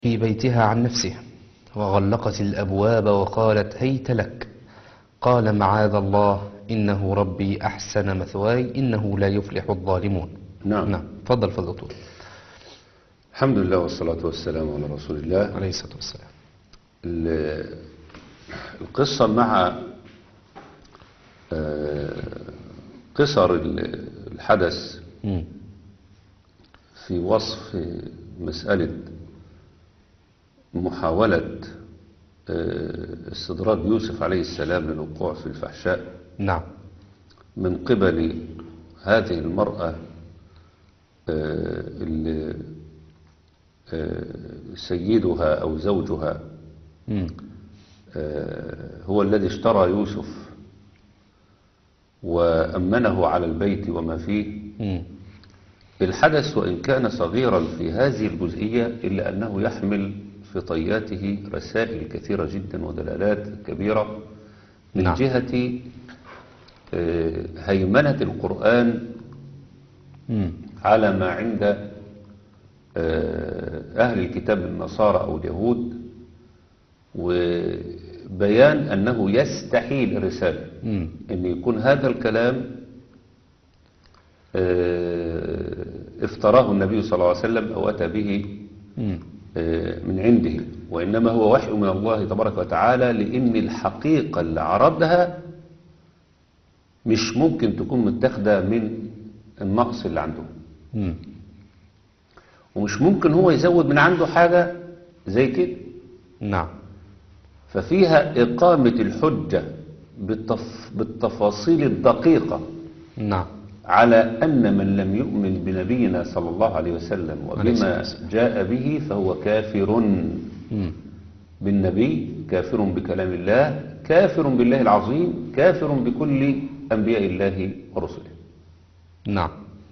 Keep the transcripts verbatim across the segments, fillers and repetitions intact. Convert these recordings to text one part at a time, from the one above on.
في بيتها عن نفسه وغلقت الأبواب وقالت هيت لك. قال معاذ الله إنه ربي أحسن مثواي إنه لا يفلح الظالمون. نعم. نعم تفضل فضل دكتور. الحمد لله والصلاة والسلام على رسول الله عليه الصلاة والسلام. ال- القصة مع آه، قصر ال- الحدث مم. في وصف مسألة محاولة آه، استدراج يوسف عليه السلام للوقوع في الفحشاء نعم. من قبل هذه المرأة آه، اللي آه، سيدها أو زوجها مم. آه، هو الذي اشترى يوسف وأمنه على البيت وما فيه. مم. الحدث وإن كان صغيرا في هذه الجزئية إلا أنه يحمل في طياته رسائل كثيرة جدا ودلالات كبيرة من نعم. جهة آه، هيمنة القرآن مم. على ما عند آه، أهل الكتاب النصارى أو اليهود، وبيان أنه يستحيل الرسالة مم. أن يكون هذا الكلام آه، افتراه النبي صلى الله عليه وسلم أو أتى به مم. آه، من عنده، وإنما هو وحي من الله تبارك وتعالى، لأن الحقيقة اللي عرضها مش ممكن تكون متاخدة من النقص اللي عندهم، مم. ومش ممكن هو يزود من عنده حاجة زي كده. نعم. ففيها إقامة الحجة بالتف... بالتفاصيل الدقيقة نعم. على أن من لم يؤمن بنبينا صلى الله عليه وسلم عليه الصلاة وبما والسلام. جاء به فهو كافر مم. بالنبي، كافر بكلام الله، كافر بالله العظيم، كافر بكل أنبياء الله ورسله. نعم.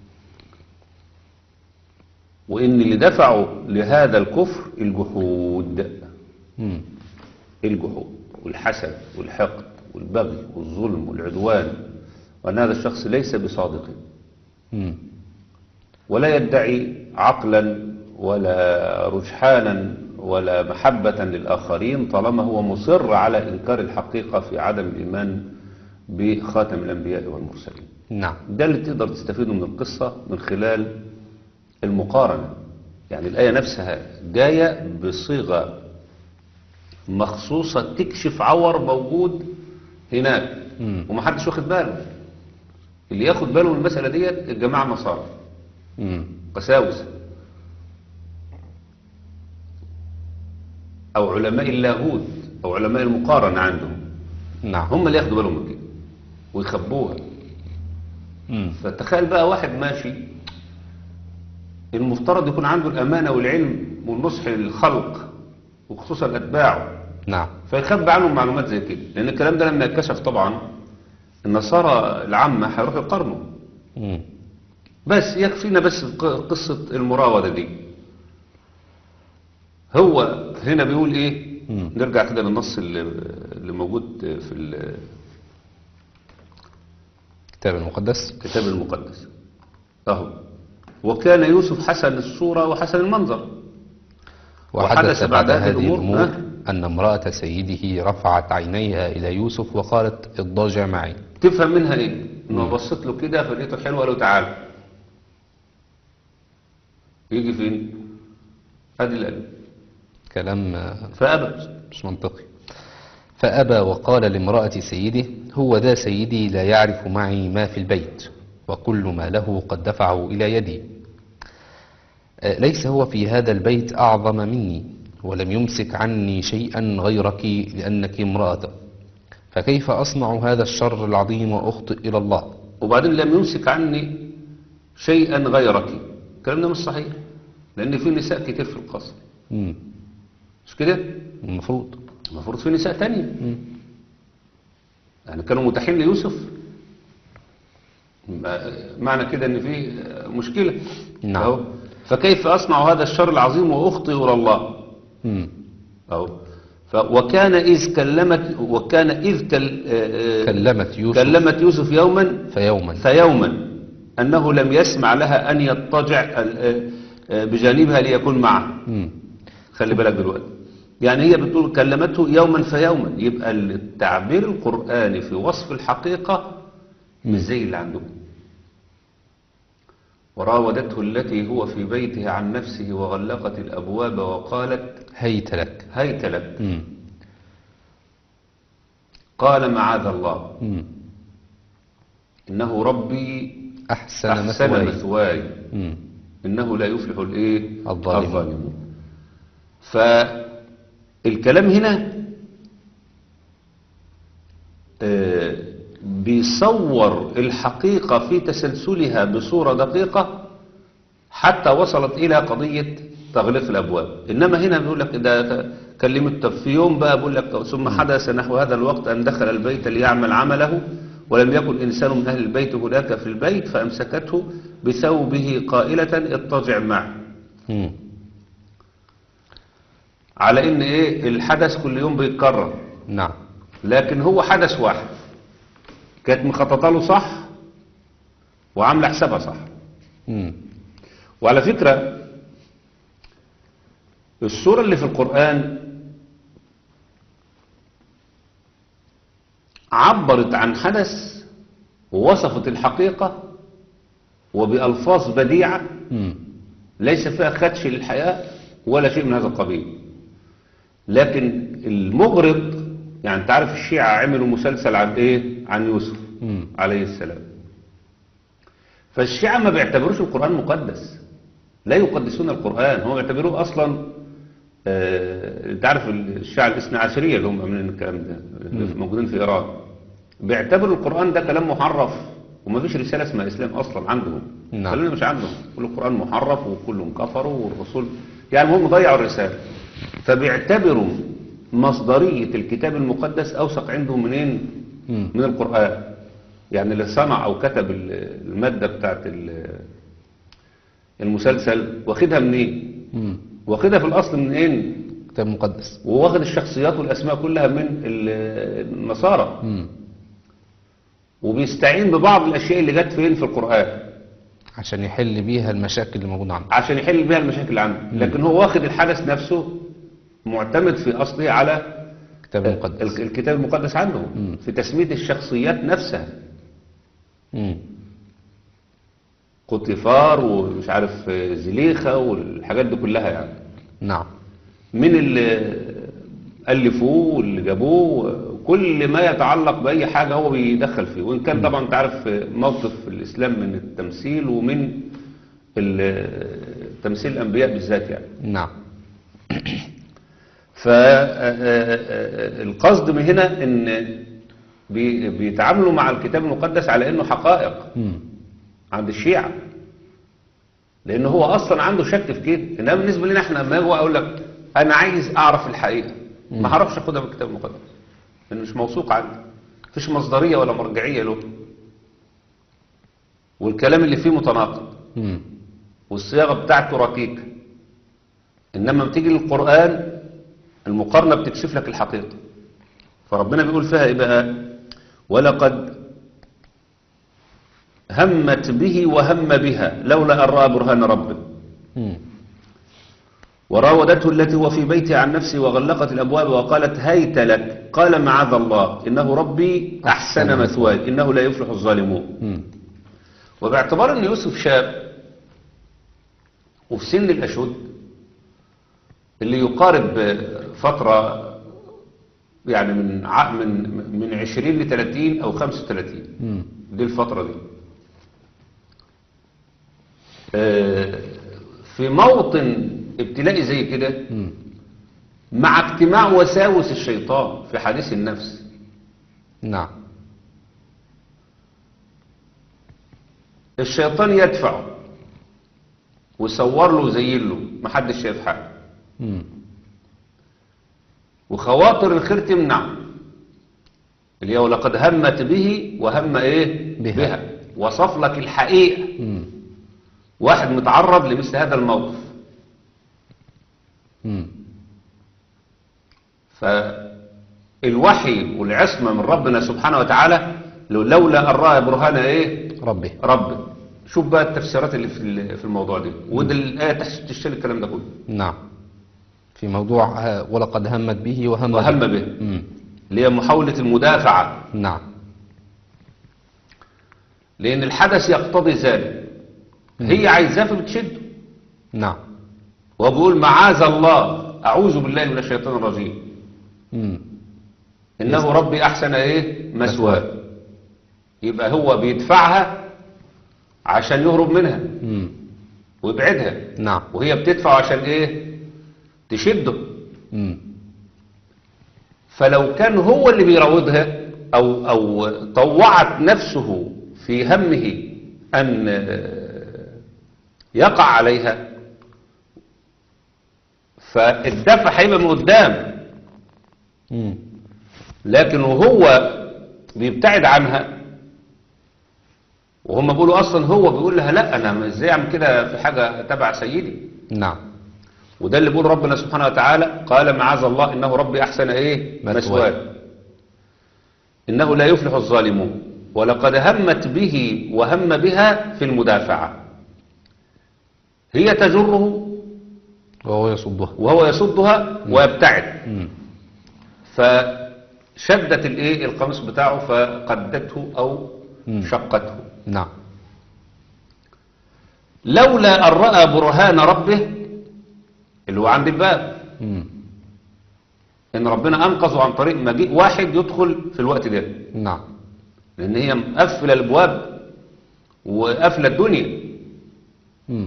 وإن اللي دفعوا لهذا الكفر الجحود، مم. الجحود والحسد والحقد والبغي والظلم والعدوان، وأن هذا الشخص ليس بصادق مم. ولا يدعي عقلا ولا رجحانا ولا محبة للآخرين، طالما هو مصر على إنكار الحقيقة في عدم الإيمان بخاتم الأنبياء والمرسلين. نعم. ده اللي تقدر تستفيده من القصة من خلال المقارنة. يعني الآية نفسها جاية بصيغة مخصوصة تكشف عور موجود هناك مم. ومحدش واخد باله. اللي ياخد باله من المسألة ديت الجماعة النصارى مم. قساوسة أو علماء اللاهوت أو علماء المقارنة عندهم، نعم. هم اللي ياخدوا بالهم من كده ويخبوها. مم. فتخيل بقى واحد ماشي المفترض يكون عنده الأمانة والعلم والنصح للخلق وخصوصا أتباعه، نعم. فيخبى عنهم معلومات زي كده، لأن الكلام ده لما يتكشف طبعا النصارى العامة هيروحوا يقارنوا. مم. بس يكفينا بس ق- قصة المراودة دي. هو هنا بيقول ايه؟ مم. نرجع كده للنص اللي, اللي موجود في الكتاب المقدس. الكتاب المقدس اهو. وكان يوسف حسن الصورة وحسن المنظر، وحدث بعد هذه الأمور ها؟ أن امرأة سيده رفعت عينيها إلى يوسف وقالت اضطجع معي. تفهم منها ايه؟ انه بصيت له كده فلقيته حلو قال له تعالى. يجي فين؟ ادي القلب. كلام آه، فأبى. مش منطقي. فأبى وقال لامرأة سيده هو ذا سيدي لا يعرف معي ما في البيت وكل ما له قد دفعه إلى يدي. آه، ليس هو في هذا البيت أعظم مني ولم يمسك عني شيئا غيرك لأنك امرأة، فكيف أصنع هذا الشر العظيم وأخطئ إلى الله؟ وبعدين لم يمسك عني شيئا غيرك، الكلام ده مش صحيح، لأن في نساء كتير في القصر، مم. مش كده؟ المفروض. المفروض في نساء تانية، مم. يعني كانوا متاحين ليوسف. ما- معنى كده ان في مشكلة. نعم. أهو. فكيف أصنع هذا الشر العظيم وأخطئ إلى الله؟ مم. أهو. ف وكان إذ كلمت وكان إذ كل آه، آه، كلمت يوسف كلمت يوسف يوما فيوما فيوما أنه لم يسمع لها أن يضطجع آه، آه، بجانبها ليكون معه. مم. خلي بالك دلوقتي. يعني هي بتقول كلمته يوما فيوما، يبقى التعبير القرآني في وصف الحقيقة مش زي اللي عندهم. وراودته التي هو في بيته عن نفسه وغلقت الأبواب وقالت هيت لك. هيت لك. مم. قال معاذ الله مم. إنه ربي أحسن, أحسن مثواي. مثواي مم. إنه لا يفلح الإيه الظالمون. الظالمون. فالكلام هنا آه، بيصور الحقيقة في تسلسلها بصورة دقيقة حتى وصلت إلى قضية تغليق الأبواب. إنما هنا بيقول لك ده كلمة في يوم بقى، بيقول لك ثم حدث نحو هذا الوقت أن دخل البيت ليعمل عمله ولم يكن إنسان من أهل البيت هناك في البيت فأمسكته بثوبه قائلة اضطجع معي. مم. على إن إيه الحدث كل يوم بيتكرر، نعم. لكن هو حدث واحد كانت مخططه له صح وعامله حسابها صح. مم. وعلى فكرة السورة اللي في القرآن عبرت عن حدث ووصفت الحقيقة وبألفاظ بديعة مم. ليس فيها خدش للحياة ولا شيء من هذا القبيل. لكن المغرض، يعني انت عارف الشيعة عملوا مسلسل عن ايه؟ عن يوسف مم. عليه السلام. فالشيعة ما بيعتبروش القرآن مقدس، لا يقدسون القرآن، هم يعتبروه اصلا آه، انت عارف الشيعة الاثنى عشرية اللي هم عاملين الكلام ده اللي موجودين في ايران، بيعتبروا القرآن ده كلام محرف وما فيش رسالة اسمها اسلام اصلا عندهم. نعم. خلونا مش عندهم، كل القرآن محرف وكلهم كفروا والرسول، يعني هم ضيعوا الرسالة. فبيعتبروا مصدرية الكتاب المقدس اوثق عندهم منين؟ مم. من القرآن. يعني اللي صنع او كتب المادة بتاعت المسلسل واخدها منين؟ مم. واخدها في الاصل منين؟ كتاب مقدس. وواخد الشخصيات والاسماء كلها من النصارى. مم. وبيستعين ببعض الاشياء اللي جت فين في القرآن عشان يحل بيها المشاكل اللي موجودة عنده. عشان يحل بيها المشاكل اللي عنده. لكن هو واخد الحدث نفسه معتمد في اصله على كتاب مقدس. الكتاب المقدس عنه في تسمية الشخصيات نفسها. مم. قطيفار ومش عارف زليخة والحاجات دي كلها، يعني نعم. من اللي ألفوه واللي جابوه كل ما يتعلق بأي حاجة هو بيدخل فيه. وإن كان طبعا تعرف موقف الإسلام من التمثيل ومن تمثيل الأنبياء بالذات يعني. نعم. فالقصد من هنا ان بيتعاملوا مع الكتاب المقدس على انه حقائق مم. عند الشيعة، لان هو اصلا عنده شك في كده. انما بالنسبة لنا احنا ما هو اقول لك انا عايز اعرف الحقيقة، ما هعرفش اخدها من الكتاب المقدس لانه مش موثوق عندي، مفيش مصدرية ولا مرجعية له، والكلام اللي فيه متناقض مم. والصياغة بتاعته ركيكة. انما بتيجي للقرآن المقارنة بتكشف لك الحقيقة. فربنا بيقول فيها ايه بقى؟ ولقد همت به وهم بها لولا أن رأى برهان ربه. مم. وراودته التي هو في بيته عن نفسه وغلقت الأبواب وقالت هيت لك قال معاذ الله إنه ربي أحسن مثواي إنه لا يفلح الظالمون. مم. وباعتبار أن يوسف شاب وفي سن الأشد اللي يقارب فترة يعني من ع... من من عشرين لثلاثين أو خمسة وثلاثين، مم. دي الفترة دي. آه، في موطن ابتلائي زي كده مم. مع اجتماع وساوس الشيطان في حديث النفس. نعم. الشيطان يدفعه ويصور له ويزين له محدش شايف حاجه، مم. وخواطر الخير تمنع، اللي هو لقد همت به وهم ايه بها. بها. وصف لك الحقيقه. مم. واحد متعرض لمثل هذا الموقف. مم. فالوحي والعصمه من ربنا سبحانه وتعالى لولا ان راى برهان ايه ربي. ربه. شوف بقى التفسيرات اللي في في الموضوع ده، ودي الايه تشتري الكلام ده كله. نعم. في موضوع آه، ولقد همت به وهم وهم به. به مم. اللي هي محاولة المدافعة، نعم. لأن الحدث يقتضي ذلك. هي عايزاه فبتشده، نعم. وهو بيقول معاذ الله، أعوذ بالله من الشيطان الرجيم، مم. إنه ربي أحسن إيه مثواه. يبقى هو بيدفعها عشان يهرب منها مم. ويبعدها، نعم. وهي بتدفع عشان إيه تشده. مم. فلو كان هو اللي بيراودها أو, أو طوعت نفسه في همه أن يقع عليها، فالدفع هيبقى من قدام، مم. لكن وهو بيبتعد عنها، وهم بيقولوا أصلا هو بيقول لها لا، أنا إزاي أعمل كده في حاجة تبع سيدي. نعم. وده اللي بيقول ربنا سبحانه وتعالى قال معاذ الله إنه ربي أحسن إيه مثواه إنه لا يفلح الظالمون ولقد همت به وهم بها في المدافعة. هي تجره وهو يصدها. وهو يصدها ويبتعد، مم. فشدت الايه القميص بتاعه فقدته او مم. شقته. نعم. لولا ان راى برهان ربه اللي هو عند الباب، مم. ان ربنا انقذه عن طريق مجيء واحد يدخل في الوقت ده، نعم. لان هي مقفله الابواب وقافله الدنيا. مم.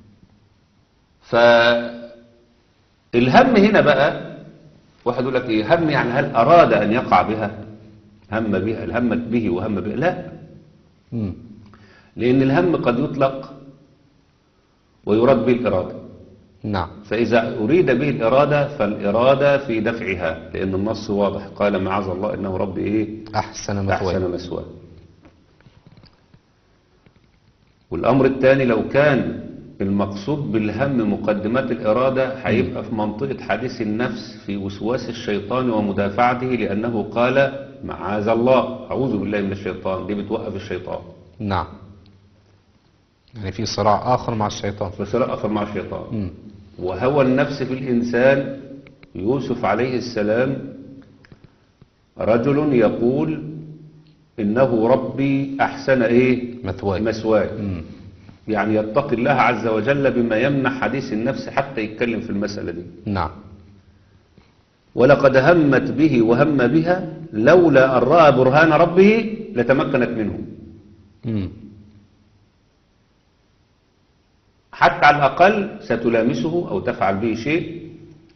فالهم هنا بقى واحد يقول لك ايه هم، يعني هل اراد ان يقع بها؟ هم بها، الهمت به وهم بها؟ لا، مم. لان الهم قد يطلق ويراد به الاراده. نعم. فاذا اريد به الاراده فالاراده في دفعها، لان النص واضح قال معاذ الله انه ربي ايه أحسن مثواي. احسن مثواه. والامر الثاني لو كان المقصود بالهم مقدمات الإرادة هيبقى في منطقة حديث النفس في وسواس الشيطان ومدافعته، لأنه قال معاذ الله أعوذ بالله من الشيطان، دي بتوقف الشيطان. نعم. يعني في صراع آخر مع الشيطان. فصراع آخر مع الشيطان. مم. وهوى النفس في الإنسان، يوسف عليه السلام رجل يقول إنه ربي أحسن إيه مثواي. مثواي، مم. يعني يتقي الله عز وجل بما يمنع حديث النفس حتى يتكلم في المسألة دي. نعم. ولقد همت به وهم بها لولا أن رأى برهان ربه لتمكنت منه. مم. حتى على الأقل ستلامسه أو تفعل به شيء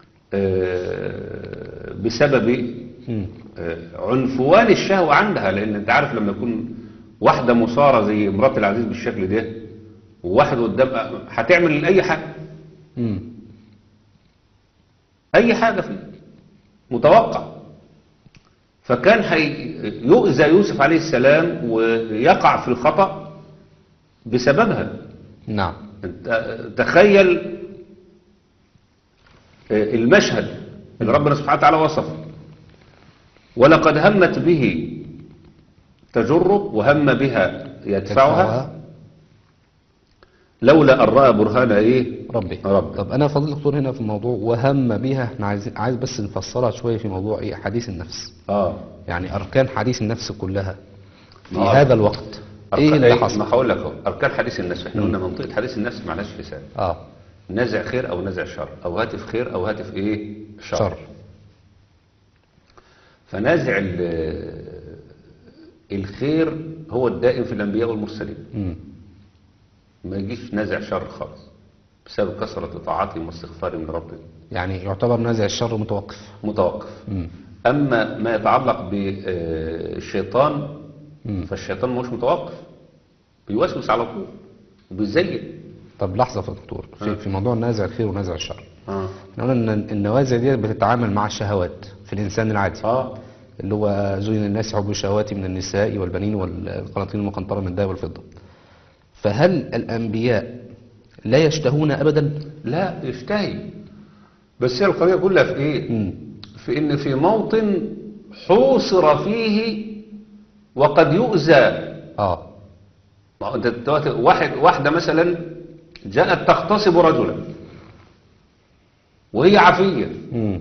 بسبب عنفوان الشهوة عندها، لأن أنت عارف لما يكون واحدة مصارة زي امرأة العزيز بالشكل ده وواحد قدام هتعمل أي حاجة. مم. أي حاجة فيه متوقع. فكان يؤذى يوسف عليه السلام ويقع في الخطأ بسببها. نعم. تخيل المشهد اللي ربنا سبحانه وتعالى وصفه، ولقد همت به تجره وهم بها يدفعها لولا أن رأى برهان إيه ربي. ربي. طب أنا فضل دكتور هنا في الموضوع وهم بها، احنا عايز عايز بس نفصلها شوية في موضوع إيه حديث النفس. آه يعني أركان حديث النفس كلها في آه. هذا الوقت إيه اللي حصل؟ ما هقول لك أهو أركان حديث النفس. إحنا قلنا منطقة حديث النفس معناش لسان. آه نزع خير أو نزع شر، أو هاتف خير أو هاتف إيه شر, شر. فنازع الخير هو الدائم في الأنبياء والمرسلين. م. ما يجيش نازع شر خالص بسبب كثرة طاعاتهم واستغفارهم لربهم. يعني يعتبر نازع الشر متوقف متوقف. م. أما ما يتعلق بالشيطان فالشيطان مش متوقف، بيوسوس على طول وبيزين. طب لحظة يا دكتور في, في موضوع نازع الخير ونازع الشر. اه قلنا ان النوازع دي بتتعامل مع الشهوات في الانسان العادي. اه اللي هو زين الناس حب الشهوات من النساء والبنين والقناطير المقنطرة من الذهب والفضة. فهل الانبياء لا يشتهون ابدا؟ لا يشتهي، بس هي القضية كلها في ايه؟ م. في ان في موطن حوصر فيه وقد يؤذى. اه انت واحد واحدة مثلا جاءت تغتصب رجلا وهي عافية مم.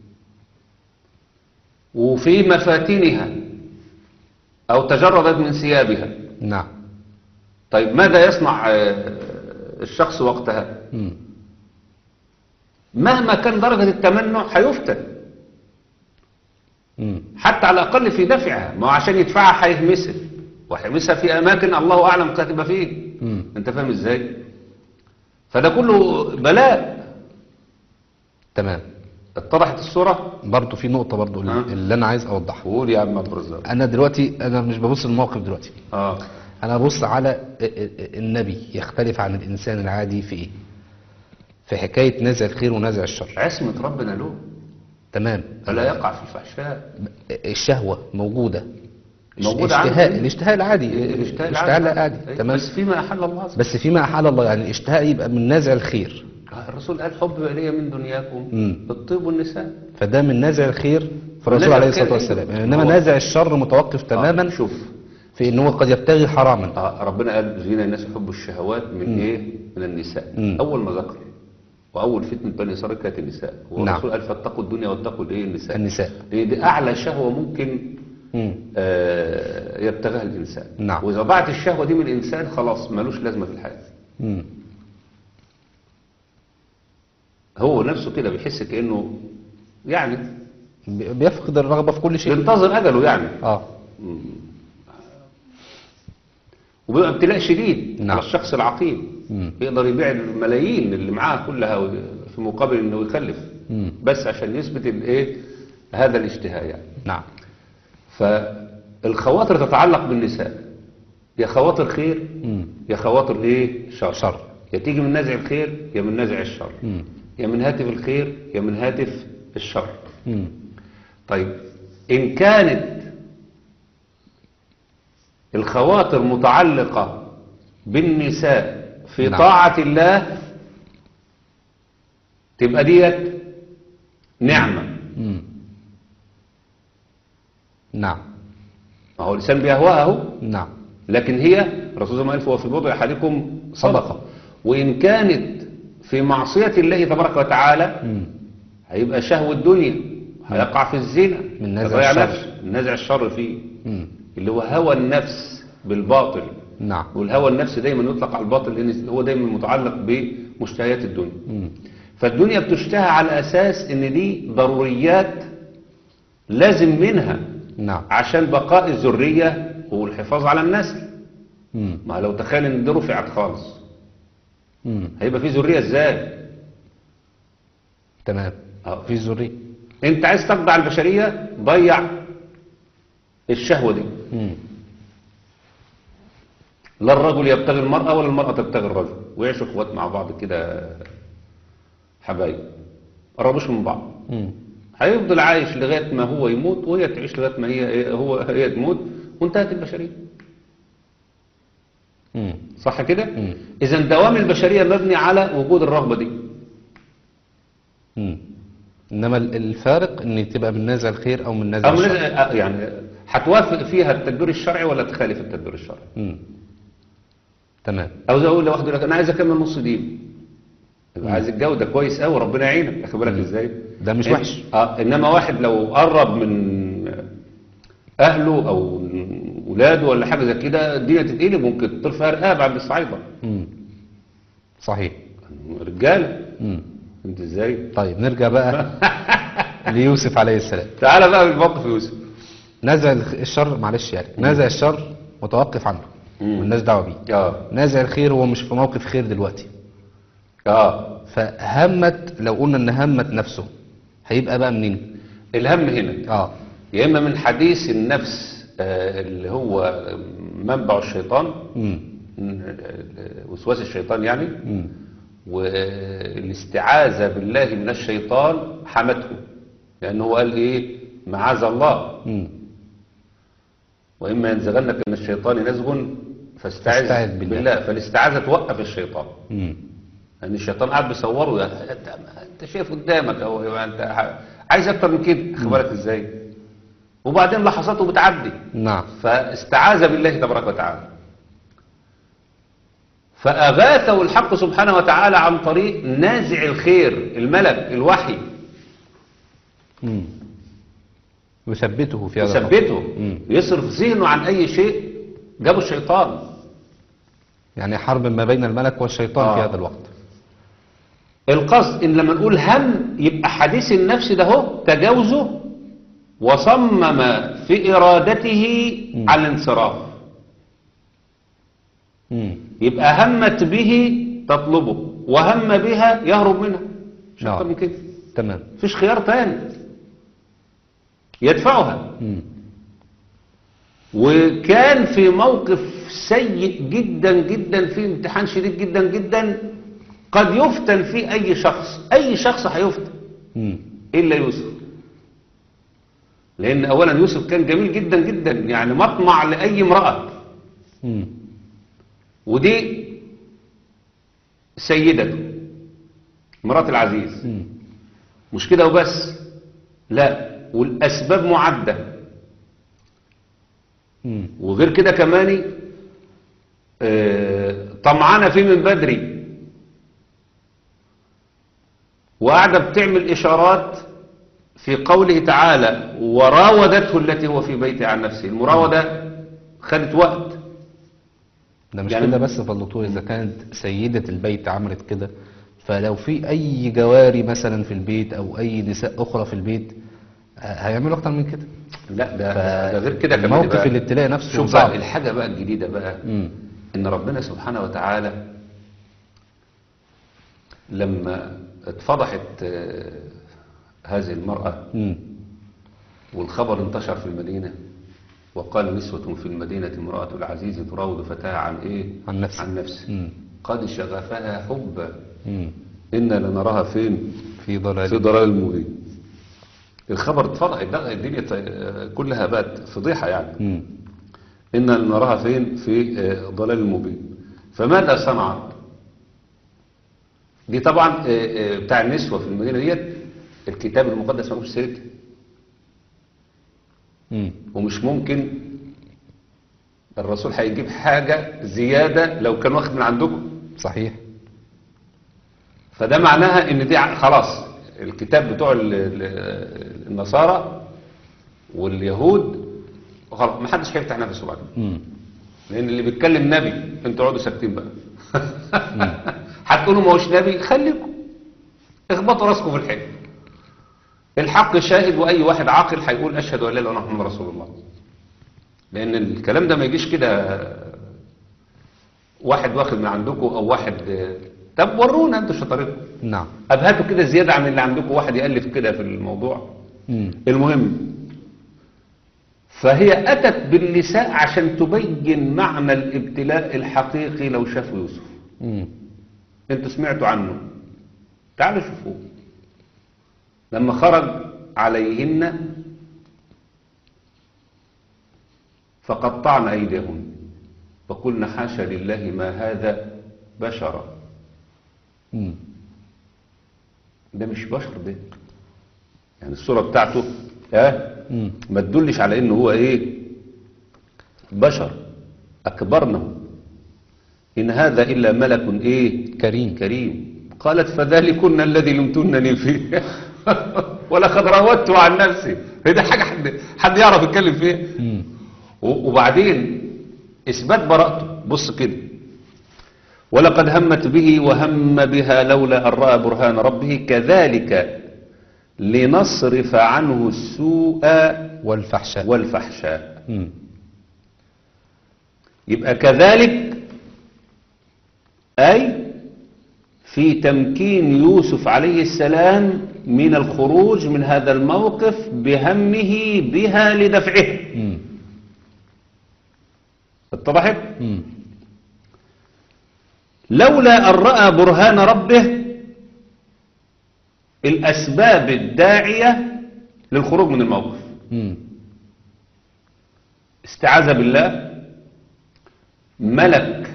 وفي مفاتنها أو تجردت من ثيابها. نعم. طيب ماذا يصنع آه، الشخص وقتها؟ مم. مهما كان درجة التمنع هيفتن، مم. حتى على الأقل في دفعها. ما هو عشان يدفعها هيهمسها، وهيهمسها في أماكن الله أعلم كاتبة فيه. مم. أنت فاهم إزاي؟ فده كله بلاء. تمام. اتضحت الصورة؟ برضو في نقطة برضو ها؟ اللي أنا عايز أوضحها. قول يا عم عبد الرزاق. أنا دلوقتي أنا مش ببص للموقف دلوقتي، اه أنا ببص على النبي يختلف عن الإنسان العادي في إيه؟ في حكاية نزع الخير ونزع الشر. عصمة ربنا له، تمام. فلا يقع في الفحشاء. الشهوة موجودة، موجودة الاشتهاء عنده. الاشتهاء العادي الاشتهاء الاشتهاء العادي. العادي أيوة. تمام. بس فيما أحل الله عز وجل. بس فيما أحال الله، يعني الاشتهاء يبقى من نازع الخير، الرسول قال حب إلي من دنياكم مم. الطيب والنساء. فده من نازع الخير في الرسول نازع عليه الخير الصلاة إيه؟ والسلام. يعني إنما هو- نازع الشر متوقف تماما آه. شوف في إن هو قد يبتغي حراما. آه. ربنا قال زين الناس حب الشهوات من مم. إيه؟ من النساء. مم. أول ما ذكر وأول فتنة بني إسرائيل كانت النساء، والرسول قال فاتقوا الدنيا واتقوا الإيه؟ النساء. النساء. لأن دي أعلى شهوة ممكن مم. آه يبتغيها الإنسان. نعم. وإذا ضاعت الشهوة دي من الإنسان خلاص ملوش لازمة في الحياة. مم. هو نفسه كده بيحس كأنه يعني بي- بيفقد الرغبة في كل شيء. بينتظر أجله يعني. اه. وبيبقى ابتلاء شديد نعم. على الشخص العقيم. مم. يقدر يبيع الملايين اللي معاه كلها في مقابل انه يخلف، مم. بس عشان يثبت الايه هذا الاشتهاء يعني. نعم. فالخواطر تتعلق بالنساء، يا خواطر خير مم. يا خواطر ايه شر. شر. يا تيجي من نزع الخير يا من نزع الشر، مم. يا من هاتف الخير يا من هاتف الشر. مم. طيب إن كانت الخواطر متعلقة بالنساء في نعم. طاعة الله تبقى ديت نعمة. مم. نعم. ما هو الإنسان بيهواها اهو، نعم. لكن هي الرسول صلى الله عليه وسلم قال فهو في بضع أحدكم صدقة. صدقة. وإن كانت في معصية الله تبارك وتعالى مم. هيبقى شهوة الدنيا، هيقع في الزنا من نزع هيضيع الشر. نفسه. من نزع الشر فيه مم. اللي هو هوى النفس بالباطل. نعم. والهوى النفس دايما يطلق على الباطل لان هو دايما متعلق بمشتهيات الدنيا. مم. فالدنيا بتشتهى على اساس ان دي ضروريات لازم منها نعم. عشان بقاء الذريه والحفاظ على النسل. مم. ما لو تخيل ان دي رفعت خالص مم. هيبقى في ذريه ازاي؟ تمام. آه. في ذرية. انت عايز تخضع البشريه ضيع الشهوه دي. مم. لا الرجل يبتغي المرأة ولا المرأة تبتغي الرجل، ويعيشوا اخوات مع بعض كده حبايب قربوش من بعض. مم. هيفضل عايش لغاية ما هو يموت وهي تعيش لغاية ما هي هو هي تموت وانتهت البشرية. مم. صح كده؟ مم. إذا دوام البشرية مبني على وجود الرغبة دي. مم. انما ال- الفارق ان تبقى من نازع الخير او من نازع أو الشر. لازم- آه، يعني هتوافق فيها التدبير الشرعي ولا تخالف التدبير الشرعي؟ مم. تمام. أو زي أقول لواحد يقول لك أنا عايز أكمل نص دين. يبقى عايز الجودة كويس قوي ربنا يعينك، واخد بالك ازاي؟ ده مش إن- وحش. اه انما واحد لو قرب من اهله او من ولاده ولا حاجه زي كده الدنيا تتقلب، ممكن تطير فيها رقاب عند الصعيده. مم. صحيح. رجاله مم. انت ازاي؟ طيب نرجع بقى ليوسف عليه السلام. تعالى بقى بالموقف يوسف. نازع الخ- الشر معلش يعني نازع الشر متوقف عنه مم. والناس دعوه بيه. اه نازع الخير هو مش في موقف خير دلوقتي، اه فهمت لو قلنا ان همت نفسه هيبقى بقى منين؟ الهم هنا اه. يا اما من حديث النفس آه اللي هو منبع الشيطان، امم. وسواس الشيطان يعني، امم. والاستعاذة بالله من الشيطان حمته، لأنه هو قال إيه معاذ الله. امم. وإما ينزغنك من الشيطان نزغ فاستعذ فاستعذ بالله. بالله. فالاستعاذة توقف الشيطان، امم. لأن الشيطان قاعد بيصوره يعني أنت, أنت شايف قدامك أهو، يبقى أنت عايز أكتر من كده، خد بالك إزاي؟ وبعدين لحظاته بتعدي. نعم. فاستعاذ بالله تبارك وتعالى. فأغاثه الحق سبحانه وتعالى عن طريق نازع الخير، الملك، الوحي، مم. يثبته في هذا الأمر. يثبته، مم. يصرف ذهنه عن أي شيء جابه الشيطان. يعني حرب ما بين الملك والشيطان آه. في هذا الوقت. القصد إن لما نقول هم يبقى حديث النفس ده هو تجاوزه وصمم في إرادته مم. على الانصراف. مم. يبقى همت به تطلبه وهم بها يهرب منها، مش نعم. أكتر من كده. تمام. مفيش خيار تاني يدفعها. مم. وكان في موقف سيء جدا جدا، في امتحان شديد جدا جدا قد يفتن فيه أي شخص، أي شخص هيفتن مم. إلا يوسف. لأن أولا يوسف كان جميل جدا جدا، يعني مطمع لأي امرأة، مم. ودي سيدته مرات العزيز. مم. مش كده وبس، لا، والأسباب معدة. مم. وغير كده كمان آه، طمعانة فيه من بدري، وقاعدة بتعمل إشارات في قوله تعالى وراودته التي هو في بيته عن نفسه. المراودة خدت وقت. ده مش يعني- كده بس فالدكتور، إذا كانت سيدة البيت عملت كده، فلو في أي جواري مثلا في البيت أو أي نساء أخرى في البيت آه، هيعملوا أكتر من كده. لا ده, ف- ده غير كده كمان الموقف بقى. اللي تلاقي نفسه شوف صعب. بقى الحاجة بقى الجديدة بقى، مم. إن ربنا سبحانه وتعالى لما اتفضحت آه، هذه المرأة مم. والخبر انتشر في المدينة، وقال نسوة في المدينة امرأة العزيز تراود فتاها عن إيه؟ عن نفسه. عن نفسه. مم. قد شغفها حبا مم. إنا لنراها فين؟ في ضلال. في ضلال مبين. الخبر اتفضحت، ده الدنيا ت- كلها بقت فضيحة يعني. مم. إنا لنراها فين؟ في آه، ضلال مبين. فماذا صنعت؟ دي طبعا آه، آه، بتاع النسوة في المدينة ديت الكتاب المقدس ما فيهوش سيرتها، مم. ومش ممكن الرسول هيجيب حاجة زيادة لو كان واخد من عندكم. صحيح. فده معناها ان دي ع- خلاص الكتاب بتوع ال- ال- النصارى واليهود خلاص، ما حدش هيفتح نفسه بعد كده. مم. لان اللي بيتكلم نبي، انتوا اقعدوا ساكتين بقى. هتقولوا ما هوش نبي، خليكم اخبطوا راسكم في الحيط. الحق شاهد، واي واحد عاقل هيقول اشهد ان لا اله الا الله محمد رسول الله. لان الكلام ده ما يجيش كده واحد واخد من عندكم او واحد. طب ورونا انتوا شطارتكم، نعم. ابهاتوا كده زياده عن اللي عندكم، واحد يالف كده في الموضوع. مم. المهم، فهي اتت بالنساء عشان تبين معنى الابتلاء الحقيقي لو شافوا يوسف. مم. انتوا سمعتوا عنه، تعالوا شوفوه. لما خرج عليهن فقطعن ايديهن وقلنا حاشا لله ما هذا بشرا. مم. ده مش بشر ده، يعني الصورة بتاعته اه مم. ما تدلش على انه هو ايه بشر. اكبرنه ان هذا الا ملك ايه كريم. كريم. قالت فذلكن الذي لمتنني فيه ولقد راودته عن نفسي. هي ده حاجة حد, حد يعرف يتكلم فيها. مم. و- وبعدين اثبات براءته. بص كده، ولقد همت به وهم بها لولا ان راى برهان ربه كذلك لنصرف عنه السوء والفحشاء. والفحشاء. مم. يبقى كذلك أي في تمكين يوسف عليه السلام من الخروج من هذا الموقف بهمه بها لدفعه. مم. اتضحت؟ مم. لولا أن رأى برهان ربه الأسباب الداعية للخروج من الموقف. مم. استعاذ بالله، ملك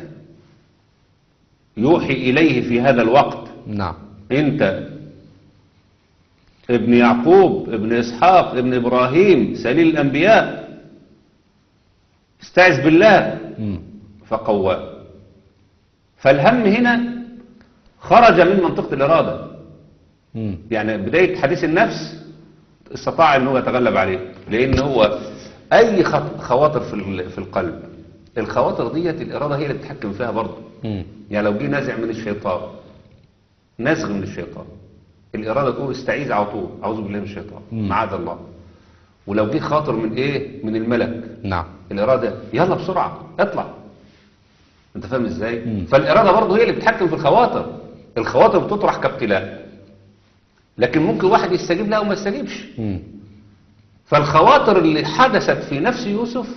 يوحي إليه في هذا الوقت نعم. انت ابن يعقوب ابن اسحاق ابن ابراهيم سليل الانبياء، استعذ بالله مم. فقواه. فالهم هنا خرج من منطقة الإرادة. مم. يعني بداية حديث النفس استطاع أنه يتغلب عليه، لأن هو أي خط- خواطر في ال- في القلب، الخواطر ديت الإرادة هي اللي بتتحكم فيها برضه. مم. يعني لو جه نازع من الشيطان، نازغ من الشيطان، الإرادة تقول استعيذ على طول، أعوذ بالله من الشيطان، مم. معاذ الله. ولو جه خاطر من إيه؟ من الملك، نعم. الإرادة يلا بسرعة اطلع. أنت فاهم إزاي؟ مم. فالإرادة برضه هي اللي بتتحكم في الخواطر. الخواطر بتطرح كابتلاء، لكن ممكن واحد يستجيب لها وما يستجيبش. مم. فالخواطر اللي حدثت في نفس يوسف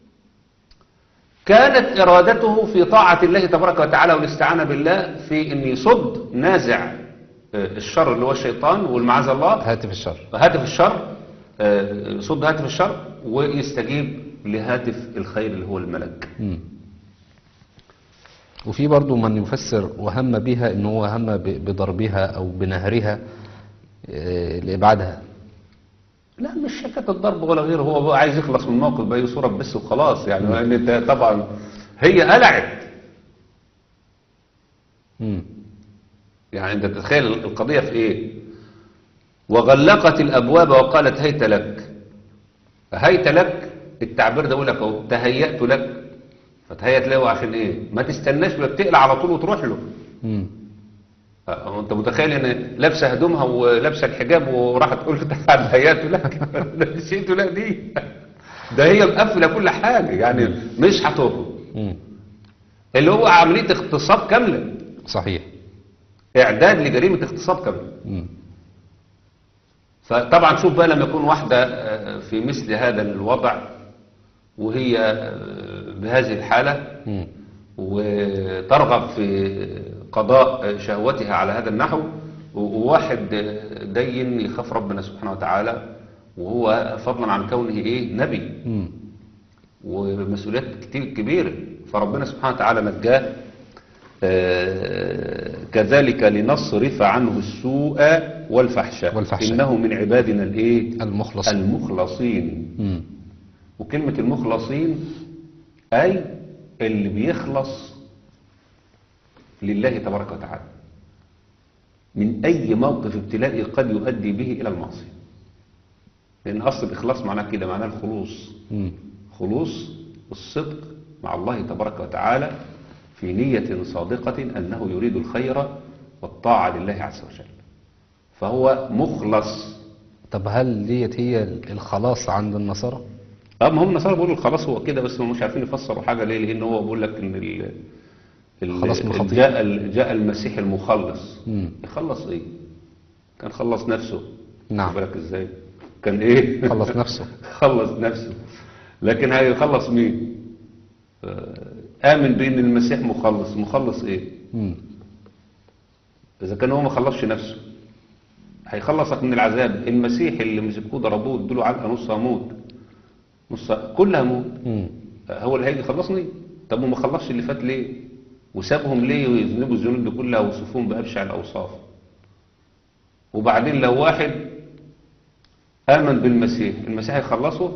كانت إرادته في طاعة الله تبارك وتعالى والاستعانة بالله في أن يصد نازع آه، الشر اللي هو الشيطان والمعاذ الله، هاتف الشر. هاتف الشر، آه، يصد هاتف الشر ويستجيب لهاتف الخير اللي هو الملك. مم. وفي برضو من يفسر وهم بها ان هو هم ب- بضربها او بنهرها آه، لابعادها. لا مش حكاية الضرب ولا غيره، هو بقى عايز يخلص من الموقف بأي صورة بس وخلاص. يعني لأن انت طبعا هي قلعت. مم. يعني انت تتخيل القضية في ايه؟ وغلقت الابواب وقالت هيت لك. هيت لك التعبير ده يقول لك اهو تهيأت لك. فتهيأت له عشان ايه؟ ما تستناش ولا تقلع على طول وتروح له. مم. اه، انت متخيل ان لابسه هدومها ولابسه الحجاب وراحت تقول له تعالى هيأت لك. نسيت لك دي. ده هي مقفله كل حاجه، يعني مش هتهرب. مم. اللي هو عمليه اغتصاب كامله، صحيح. اعداد لجريمه اغتصاب كامله. مم. فطبعا شوف بقى لما يكون واحدة آه، في مثل هذا الوضع وهي آه، بهذه الحالة مم. وترغب في قضاء شهوتها على هذا النحو، وواحد آه، دين يخاف ربنا سبحانه وتعالى، وهو فضلا عن كونه ايه نبي مم. ومسؤوليات كتير كبيرة، فربنا سبحانه وتعالى نجاه. آه، كذلك لنصرف عنه السوء والفحشاء والفحشاء. إنه من عبادنا الايه المخلص. المخلصين. مم. وكلمة المخلصين أي اللي بيخلص لله تبارك وتعالى من أي موقف ابتلائي قد يؤدي به إلى المعصية. لأن أصل الإخلاص معناه كده، معناه الخلوص. مم. خلوص الصدق مع الله تبارك وتعالى في نية صادقة أنه يريد الخير والطاعة لله عز وجل، فهو مخلص. طب هل ديت هي الخلاص عند النصارى؟ اه ما هم النصارى بيقولوا خلاص هو كده، بس هم مش عارفين يفسروا حاجة ليه، لأن هو بيقول لك إن ال ال- خلاص من الخطيئة. جاء ال- جاء المسيح المخلص. مم. يخلص إيه؟ كان خلص نفسه. نعم. خد بالك إزاي؟ كان إيه؟ خلص نفسه. خلص نفسه، لكن هيخلص مين؟ آه، آمن بأن المسيح مخلص. مخلص إيه؟ مم. إذا كان هو ما خلصش نفسه هيخلصك من العذاب. المسيح اللي مسكوه ضربوه ادوا له علقة نصها موت، نصها كلها موت. مم. هو اللي هيجي يخلصني؟ طب وما خلصش اللي فات ليه؟ وسابهم ليه ويذنبوا الذنوب دي كلها ويوصفون بأبشع الأوصاف؟ وبعدين لو واحد آمن بالمسيح، المسيح هيخلصه؟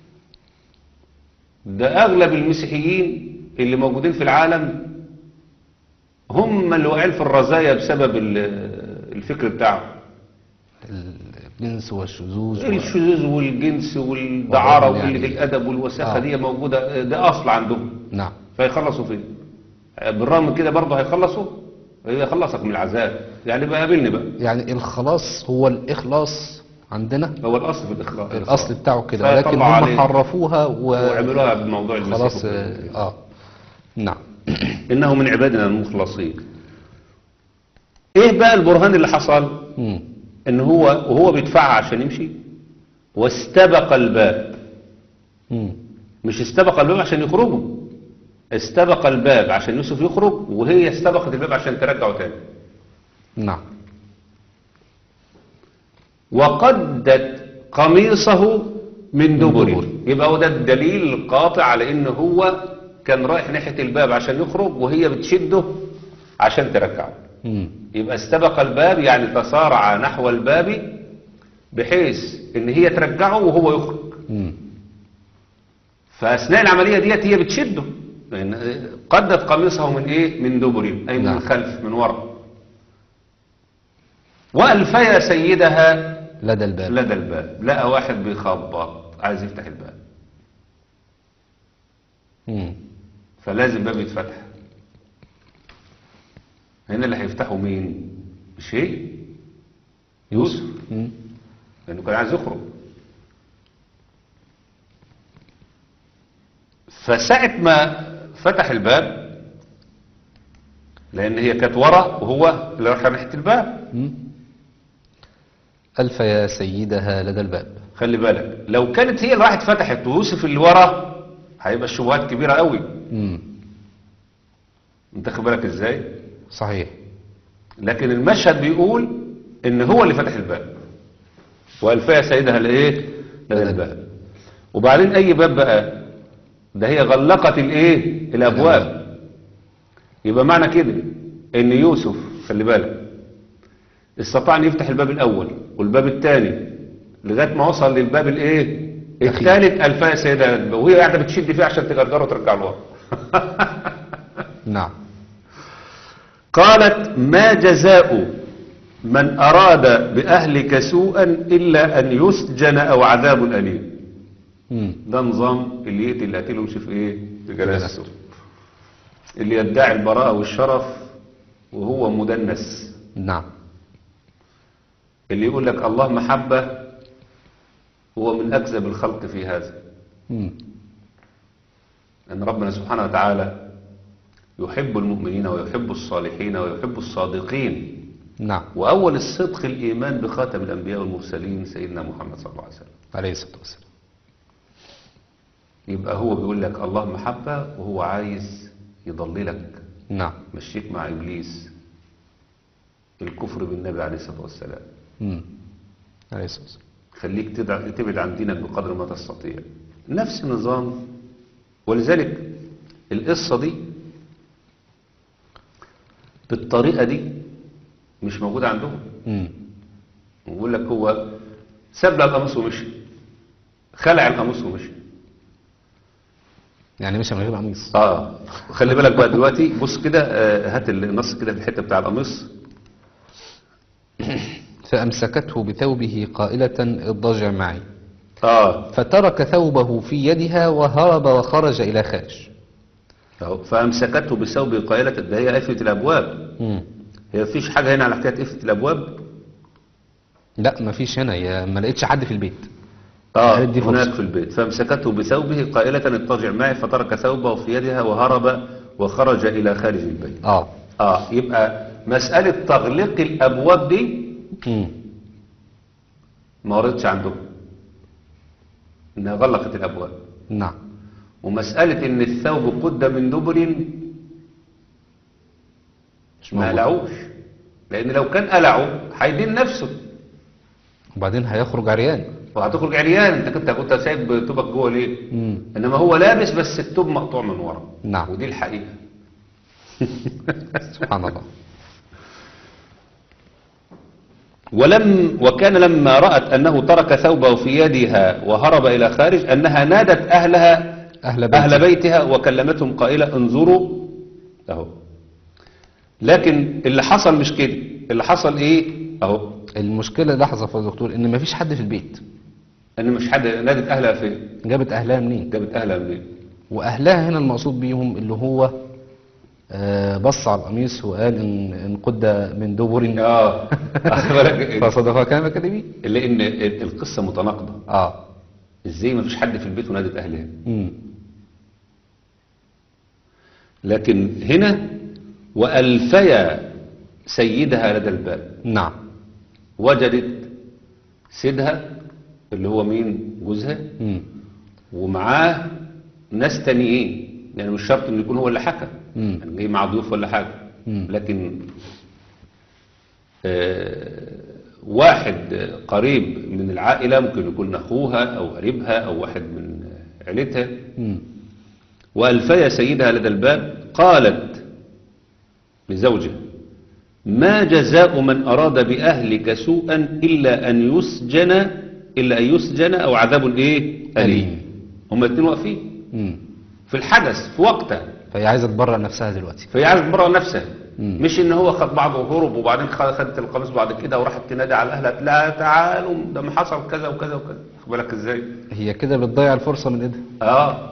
ده أغلب المسيحيين اللي موجودين في العالم هم اللي واقعين في الرزايا بسبب ال- الفكر بتاعهم. الجنس والشذوذ و... الشذوذ والجنس والدعارة وضرب وقلة يعني. الأدب والوساخة آه. دي موجودة، ده أصل عندهم. نعم. فيخلصوا فين؟ بالرغم من كده برضه هيخلصوا، هيخلصك من العذاب. يعني بقى قابلني بقى، يعني الخلاص هو الإخلاص عندنا، هو الأصل في الإخلاص. الأصل بتاعه كده، ولكن فيطلع هم عليه حرفوها و... وعملوها بموضوع المسيح. خلاص وكده. آه. آه. نعم. إنه من عبادنا المخلصين. إيه بقى البرهان اللي حصل؟ مم. إن هو وهو بيدفعها عشان يمشي واستبق الباب. مم. مش استبق الباب عشان يخرجوا، استبق الباب عشان يوسف يخرج، وهي استبقت الباب عشان ترجعه تاني. نعم. وقدت قميصه من دبر. دبر. يبقى هو ده الدليل القاطع على ان هو كان رايح ناحية الباب عشان يخرج وهي بتشده عشان ترجعه. مم. يبقى استبق الباب يعني تسارع نحو الباب بحيث ان هي ترجعه وهو يخرج. مم. فاثناء العملية ديت هي بتشده لأن قدت قميصه من إيه؟ من دبر، أي من نعم. الخلف، من وراء. وألفيا سيدها لدى الباب. لدى الباب، لقى واحد بيخبط عايز يفتح الباب، مم. فلازم الباب يتفتح. هنا اللي هيفتحه مين؟ مش هي، يوسف، مم. لأنه كان عايز يخرج. فساعة ما فتح الباب، لأن هي كانت ورا وهو اللي راح ناحية الباب. مم. ألف يا سيدها لدى الباب. خلي بالك، لو كانت هي اللي راحت فتحت ويوسف اللي ورا، هيبقى الشبهات كبيرة قوي. مم. انت خلي بالك ازاي؟ صحيح. لكن المشهد بيقول ان هو اللي فتح الباب، والفيا سيدها لايه؟ لدى الباب. وبعدين اي باب بقى ده؟ هي غلقت الايه؟ الابواب. يبقى معنى كده ان يوسف، خلي بالك، استطاع ان يفتح الباب الاول والباب الثاني لغايه ما وصل للباب الايه؟ الثالث. الفيا سيدها لدى الباب، وهي قاعده بتشد فيه عشان تجرجره وترجع لورا. نعم. قالت: ما جزاء من أراد بأهلك سوءا إلا أن يسجن أو عذاب أليم. مم. ده نظام اللي يقتل اللي قتله يمشي في إيه؟ في جلاسته. اللي يدعي البراءة والشرف وهو مدنس. نعم. اللي يقول لك الله محبة هو من أكذب الخلق في هذا. مم. أن ربنا سبحانه وتعالى يحب المؤمنين ويحب الصالحين ويحب الصادقين. نعم. وأول الصدق الإيمان بخاتم الأنبياء والمرسلين سيدنا محمد صلى الله عليه وسلم عليه الصلاة والسلام. يبقى هو بيقول لك الله محبة وهو عايز يضللك، نعم. مشيك مع إبليس، الكفر بالنبي عليه الصلاة والسلام، مم. عليه الصلاة والسلام. خليك تدع- تبعد عن دينك بقدر ما تستطيع. نفس النظام. ولذلك القصة دي بالطريقة دي مش موجودة عندهم. مم. يقول لك هو ساب لها القميص ومشي، خلع القميص ومشي. يعني مش من غير قميص. اه خلي بالك بقى دلوقتي، بص كده، آه، هات النص كده في الحته بتاع القميص. فأمسكته بثوبه قائلة اضطجع معي، اه فترك ثوبه في يدها وهرب وخرج إلى خارج. اهو، فامسكته بثوبه قائله، ده هي قفلت الابواب. مم. هي مفيش حاجه هنا على حكايه قفلت الابواب. لا مفيش هنا، يا ما لقيتش حد في البيت. اه قالت دي هناك فرصة. في البيت. فامسكته بثوبه قائله اضطجع معي، فترك ثوبه في يدها وهرب وخرج الى خارج البيت. اه. اه يبقى مساله تغليق الابواب دي مم. ما وردتش عندهم انها غلقت الابواب. نعم. ومسألة ان الثوب قد من دبر مش ما موجود. قلعوش، لان لو كان قلعه هيدين نفسه وبعدين هيخرج عريان. وهتخرج عريان. انت كنت كنت سايب توبك جوه ليه؟ مم. انما هو لابس بس التوب مقطوع من ورا. نعم. ودي الحقيقة. سبحان الله. ولم وكان لما رأت أنه ترك ثوبه في يدها وهرب إلى خارج أنها نادت أهلها أهل بيتها, أهل بيتها وكلمتهم قائلة انظروا أهو. لكن اللي حصل مش كده، اللي حصل إيه أهو، المشكلة لحظة يا دكتور إن مفيش حد في البيت. إن مش حد نادت أهلها فين؟ جابت أهلها منين؟ جابت أهلها منين؟ وأهلها هنا المقصود بيهم اللي هو آه، بص على القميص وقال إن إن قد من دبر آه فصدقها كان كذبين. لأن القصة متناقضة. آه. إزاي ما فيش حد في البيت ونادت أهلها؟ مم. لكن هنا وألفيا سيدها لدى الباب، نعم. وجدت سيدها اللي هو مين؟ جوزها، مم. ومعاه ناس تانيين، يعني مش شرط انه يكون هو اللي حكى، مم. يعني جاي مع ضيوف ولا حاجه، مم. لكن آه واحد قريب من العائله، ممكن يكون اخوها او قريبها او واحد من عيلتها. مم. وألفيا سيدها لدى الباب قالت لزوجها: ما جزاء من أراد بأهلك سوءا إلا أن يسجن إلا أن يسجن أو عذاب إيه؟ أليم. أليم. هما الاثنين واقفين مم. في الحدث في وقتها. فهي عايزة تبرر نفسها دلوقتي. فهي عايزه تبرر نفسها. مم. مش ان هو خد بعضه وهرب وبعدين خد- خدت القميص بعد كده وراحت تنادي على اهلها، لا تعالوا ده ما حصل كذا وكذا وكذا. خد بالك ازاي؟ هي كده بتضيع الفرصة من ايدها. اه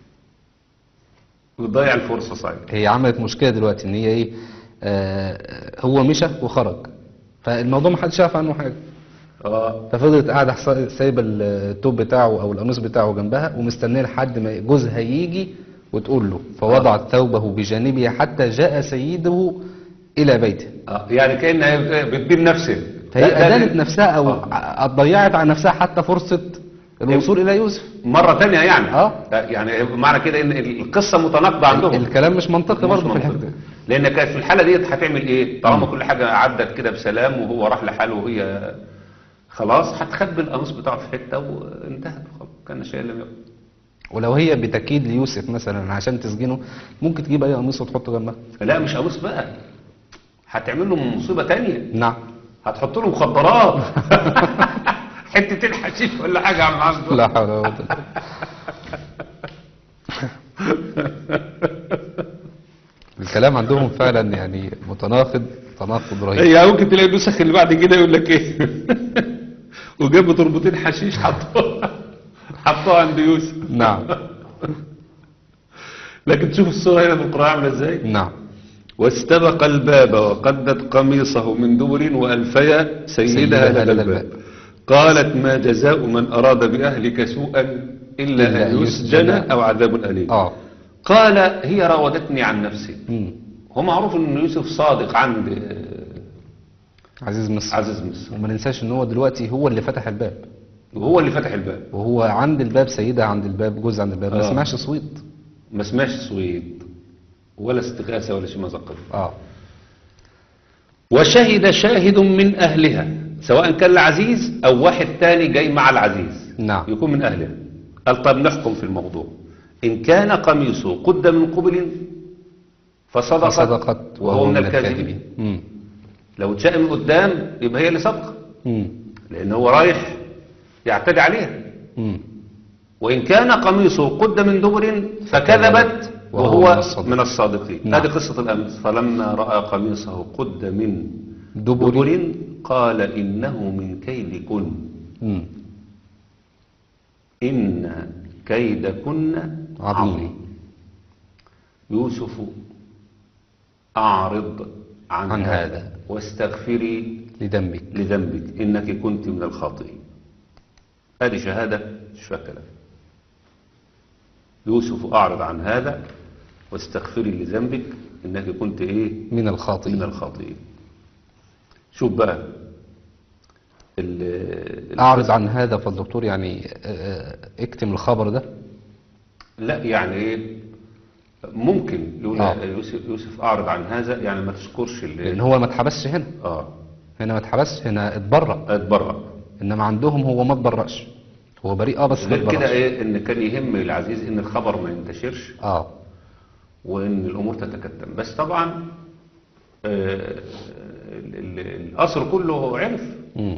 بتضيع الفرصه صحيح. هي عملت مشكلة دلوقتي ان هي ايه، آه هو مشى وخرج، فالموضوع ما حدش يعرف عنه حاجة، اه ففضلت قاعدة حص- سايبة التوب بتاعه او القميص بتاعه جنبها ومستنية لحد ما جوزها يجي وتقول له، فوضعت ثوبه بجانبها حتى جاء سيده الى بيته. اه يعني كانها بتدين نفسها. فهي ده- ده- ادانت نفسها او آه. ضيعت على نفسها حتى فرصة الوصول الى يوسف. مرة تانية يعني. آه. يعني معنى كده ان القصة متناقضة عندهم. الكلام مش منطقي مش برضه في منطقي. الحتة دي. لان كانت في الحالة ديت هتعمل ايه؟ طالما كل حاجة عدت كده بسلام وهو راح لحاله وهي خلاص هتخبي القميص بتاعه في حتة وانتهت خلاص، كان شيء لم يكن. ولو هي بتكيد ليوسف مثلا عشان تسجنه، ممكن تجيب اي قميص وتحطه جنبها. لا مش قميص بقى، هتعمل له مصيبة تانية. نعم. هتحط له مخدرات. حتتين حشيش ولا حاجة يا عم عبده. لا حول ولا قوة إلا بالله. الكلام عندهم فعلا يعني متناقض تناقض رهيب. هي ممكن تلاقي النسخ اللي بعد كده يقول لك ايه؟ وجابوا تربطين حشيش حطوها حطوها عند يوسف. نعم. لكن تشوف الصورة هنا في القرآن عاملة ازاي؟ نعم. واستبق الباب وقدت قميصه من دبر وألفيا سيدها سيدها لدى لدى الباب. الباب. قالت ما جزاء من أراد بأهلك سوءا إلا إلا أن أن يسجن يسجن أو عذاب أليم. اه. قال هي راودتني عن نفسي. مم. هو معروف ان يوسف صادق عند عزيز مصر. عزيز مصر، وما ننساش ان هو دلوقتي هو اللي فتح الباب، وهو اللي فتح الباب. وهو عند الباب، سيدها عند الباب، جوز عند الباب، ما آه. سمعش صويت. ما سمعش صويت ولا استغاثة ولا شيء مزقف. اه. وشهد شاهد من أهلها، سواء كان العزيز أو واحد تاني جاي مع العزيز، نعم. يكون من أهلها. قال طب نحكم في الموضوع، إن كان قميصه قد من قبل فصدقت, فصدقت وهو من الكاذبين. مم. لو اتشاء من قدام يبقى هي اللي صدقة، مم. لأن هو رايح يعتدي عليها. مم. وإن كان قميصه قد من دبر فكذبت وهو وهو من الصادقين. من الصادقين. نعم. هذه قصة الأمس. فلما رأى قميصه قد من دبر. دبر قال إنه من كيدكن مم. إن كيدكن عظيم. عظيم. يوسف أعرض عن, عن هذا, هذا. واستغفري لذنبك. لذنبك إنك كنت من الخاطئين. هذه شهادة مش فيها كلام. يوسف أعرض عن هذا واستغفري لذنبك إنك كنت إيه؟ من الخاطئين. من الخاطئين. شوف بقى ال- أعرض عن هذا فالدكتور يعني آه، آه، اكتم الخبر ده. لا يعني ايه، ممكن يقول آه. يوسف, يوسف اعرض عن هذا، يعني ما تذكرش ال- لأن هو ما اتحبسش هنا، اه هنا ما اتحبسش، هنا اتبرأ. اتبرأ. إنما عندهم هو ما اتبرأش، هو بريء اه بس ما غير كده اتبرأش. ايه، ان كان يهم العزيز ان الخبر ما ينتشرش اه. وان الامور تتكتم. بس طبعا آه ال- ال- القصر كله هو عرف. مم.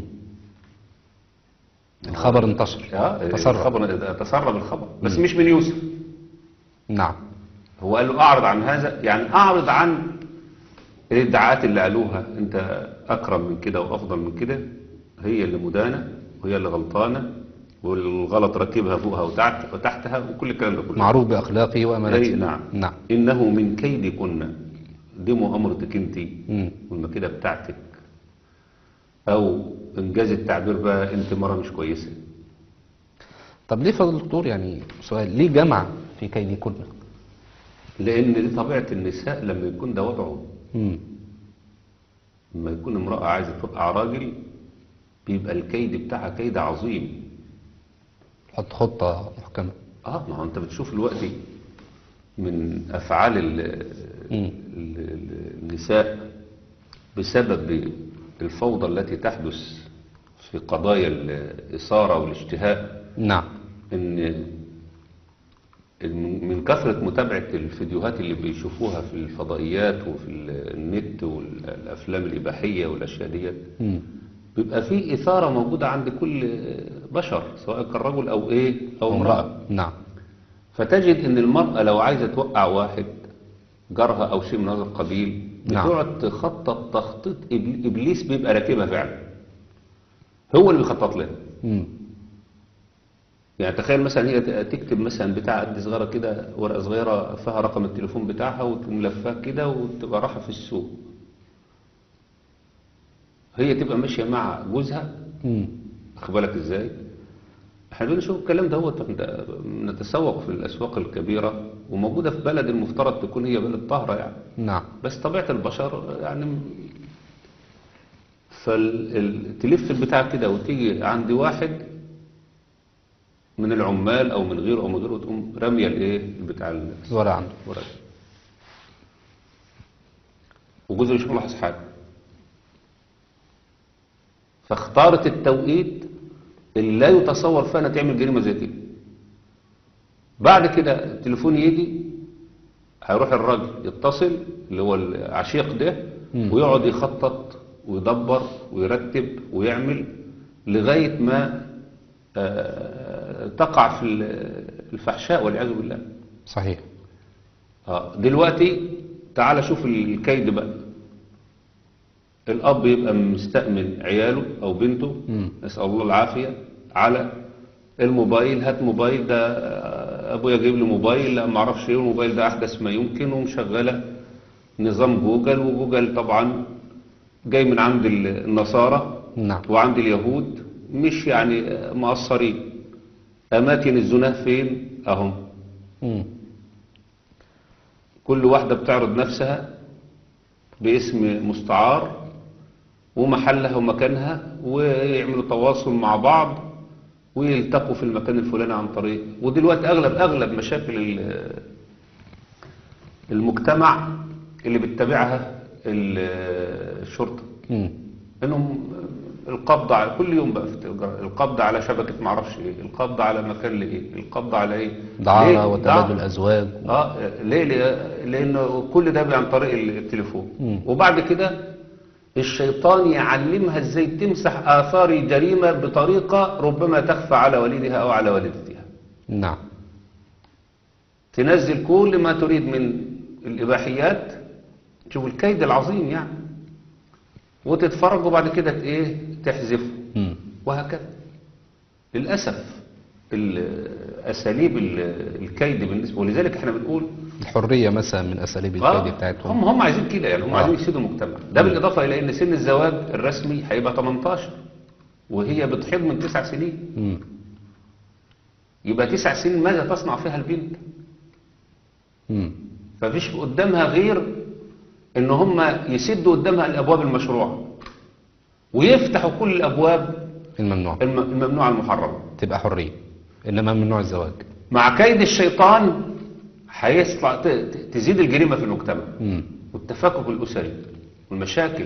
الخبر انتشر. آه تسرب. الخبر تسرب الخبر، بس مش من يوسف. نعم. هو قال له اعرض عن هذا، يعني اعرض عن الادعاءات اللي قالوها انت اكرم من كده وافضل من كده، هي اللي مدانة وهي اللي غلطانة والغلط ركبها فوقها وتحت وتحتها وكل الكلام ده كله. معروف بأخلاقه أي وأمانته. نعم. نعم. إنه من كيد كنا، دي مؤامرتك انت مم. والمكيدة بتاعتك، أو إنجاز التعبير بقى أنت مرة مش كويسة. طب ليه فضل الدكتور يعني سؤال، ليه جمع في كيد كنا؟ لأن دي طبيعة النساء لما يكون ده وضعه. مم. لما يكون امرأة عايزة توقع راجل بيبقى الكيد بتاعها كيد عظيم. حط خطة محكمة. اه ما هو انت بتشوف دلوقتي من افعال ال مم. ال ال النساء بسبب الفوضى التي تحدث في قضايا الإثارة والاشتهاء، نعم. ان من كثرة متابعة الفيديوهات اللي بيشوفوها في الفضائيات وفي النت والأفلام الإباحية والأشياء ديت، مم. بيبقى في إثارة موجودة عند كل بشر سواء كان رجل أو إيه أو امرأة. نعم. فتجد ان المرأة لو عايزة توقع واحد جارها او شيء من هذا القبيل، نعم. بتقعد تخطط تخطيط إبل- ابليس بيبقى راكبها فعلا، هو اللي بيخطط لها. مم. يعني تخيل مثلا هي ت- تكتب مثلا بتاع قد صغيره كده، ورقه صغيره فيها رقم التليفون بتاعها، وتقوم لفاه كده وتبقى رايحه في السوق. هي تبقى ماشيه مع جوزها، مم. واخد بالك ازاي؟ احنا بنشوف الكلام ده، هو نتسوق في الاسواق الكبيره، وموجوده في بلد المفترض تكون هي بلد طاهره يعني، نعم. بس طبيعه البشر يعني. فتلف البتاع كده وتيجي عند واحد من العمال او من غيره او من غيره، وتقوم راميه الايه بتاع الورق عنده. الورق، وجوزها مش ملاحظ حاجه. فاختارت التوقيت اللي لا يتصور فيها انها تعمل جريمه زي كده. بعد كده التليفون يجي، هيروح الراجل يتصل اللي هو العشيق ده، مم. ويقعد يخطط ويدبر ويرتب ويعمل لغايه ما آه، تقع في الفحشاء والعياذ بالله. صحيح. آه، دلوقتي تعال شوف الكيد بقى. الأب يبقى مستأمن عياله أو بنته، مم. نسأل الله العافية، على الموبايل. هات موبايل ده، آه، أبويا جايب لي موبايل، لا ما اعرفش ايه، الموبايل ده أحدث ما يمكن، ومشغلة نظام جوجل. وجوجل طبعا جاي من عند النصارى نعم. وعند اليهود، مش يعني آه، مقصرين. أماكن الزناه فين؟ أهم. مم. كل واحدة بتعرض نفسها باسم مستعار ومحلها ومكانها، ويعملوا تواصل مع بعض ويلتقوا في المكان الفلاني عن طريق. ودلوقتي أغلب أغلب مشاكل ال- المجتمع اللي بتتابعها ال- الشرطة، مم. انهم القبض على كل يوم بقى في التلجرا، القبض على شبكة معرفش ايه، القبض على مكان لايه، القبض على ايه، دعارة ليه؟ وتبادل دعارة. أزواج. اه ليه؟ ليه؟ لأنه كل ده بقى عن طريق التليفون. مم. وبعد كده الشيطان يعلمها ازاي تمسح آثار الجريمة بطريقة ربما تخفى على والدها أو على والدتها. نعم. تنزل كل ما تريد من الإباحيات، تشوف الكيد العظيم يعني، وتتفرج وبعد كده ت- ايه تحذفه، مم. وهكذا. للأسف ال- أساليب ال- الكيد بالنسبة، ولذلك احنا بنقول الحرية مثلا من أساليب الكيد آه بتاعتهم. هم هم عايزين كده يعني، هم آه. عايزين يفسدوا المجتمع ده، بالإضافة إلى أن سن الزواج الرسمي هيبقى تمنتاشر، وهي بتحيض من تسع سنين. مم. يبقى تسع سنين ماذا تصنع فيها البنت؟ مم. ففيش قدامها غير ان هم يسدوا قدامها الابواب المشروعه، ويفتحوا كل الابواب الممنوع. الم- الممنوعه المحرمه. تبقى حرية، إنما ممنوع الزواج. مع كيد الشيطان هيطلع ت- ت- تزيد الجريمه في المجتمع، مم. والتفكك الاسري والمشاكل.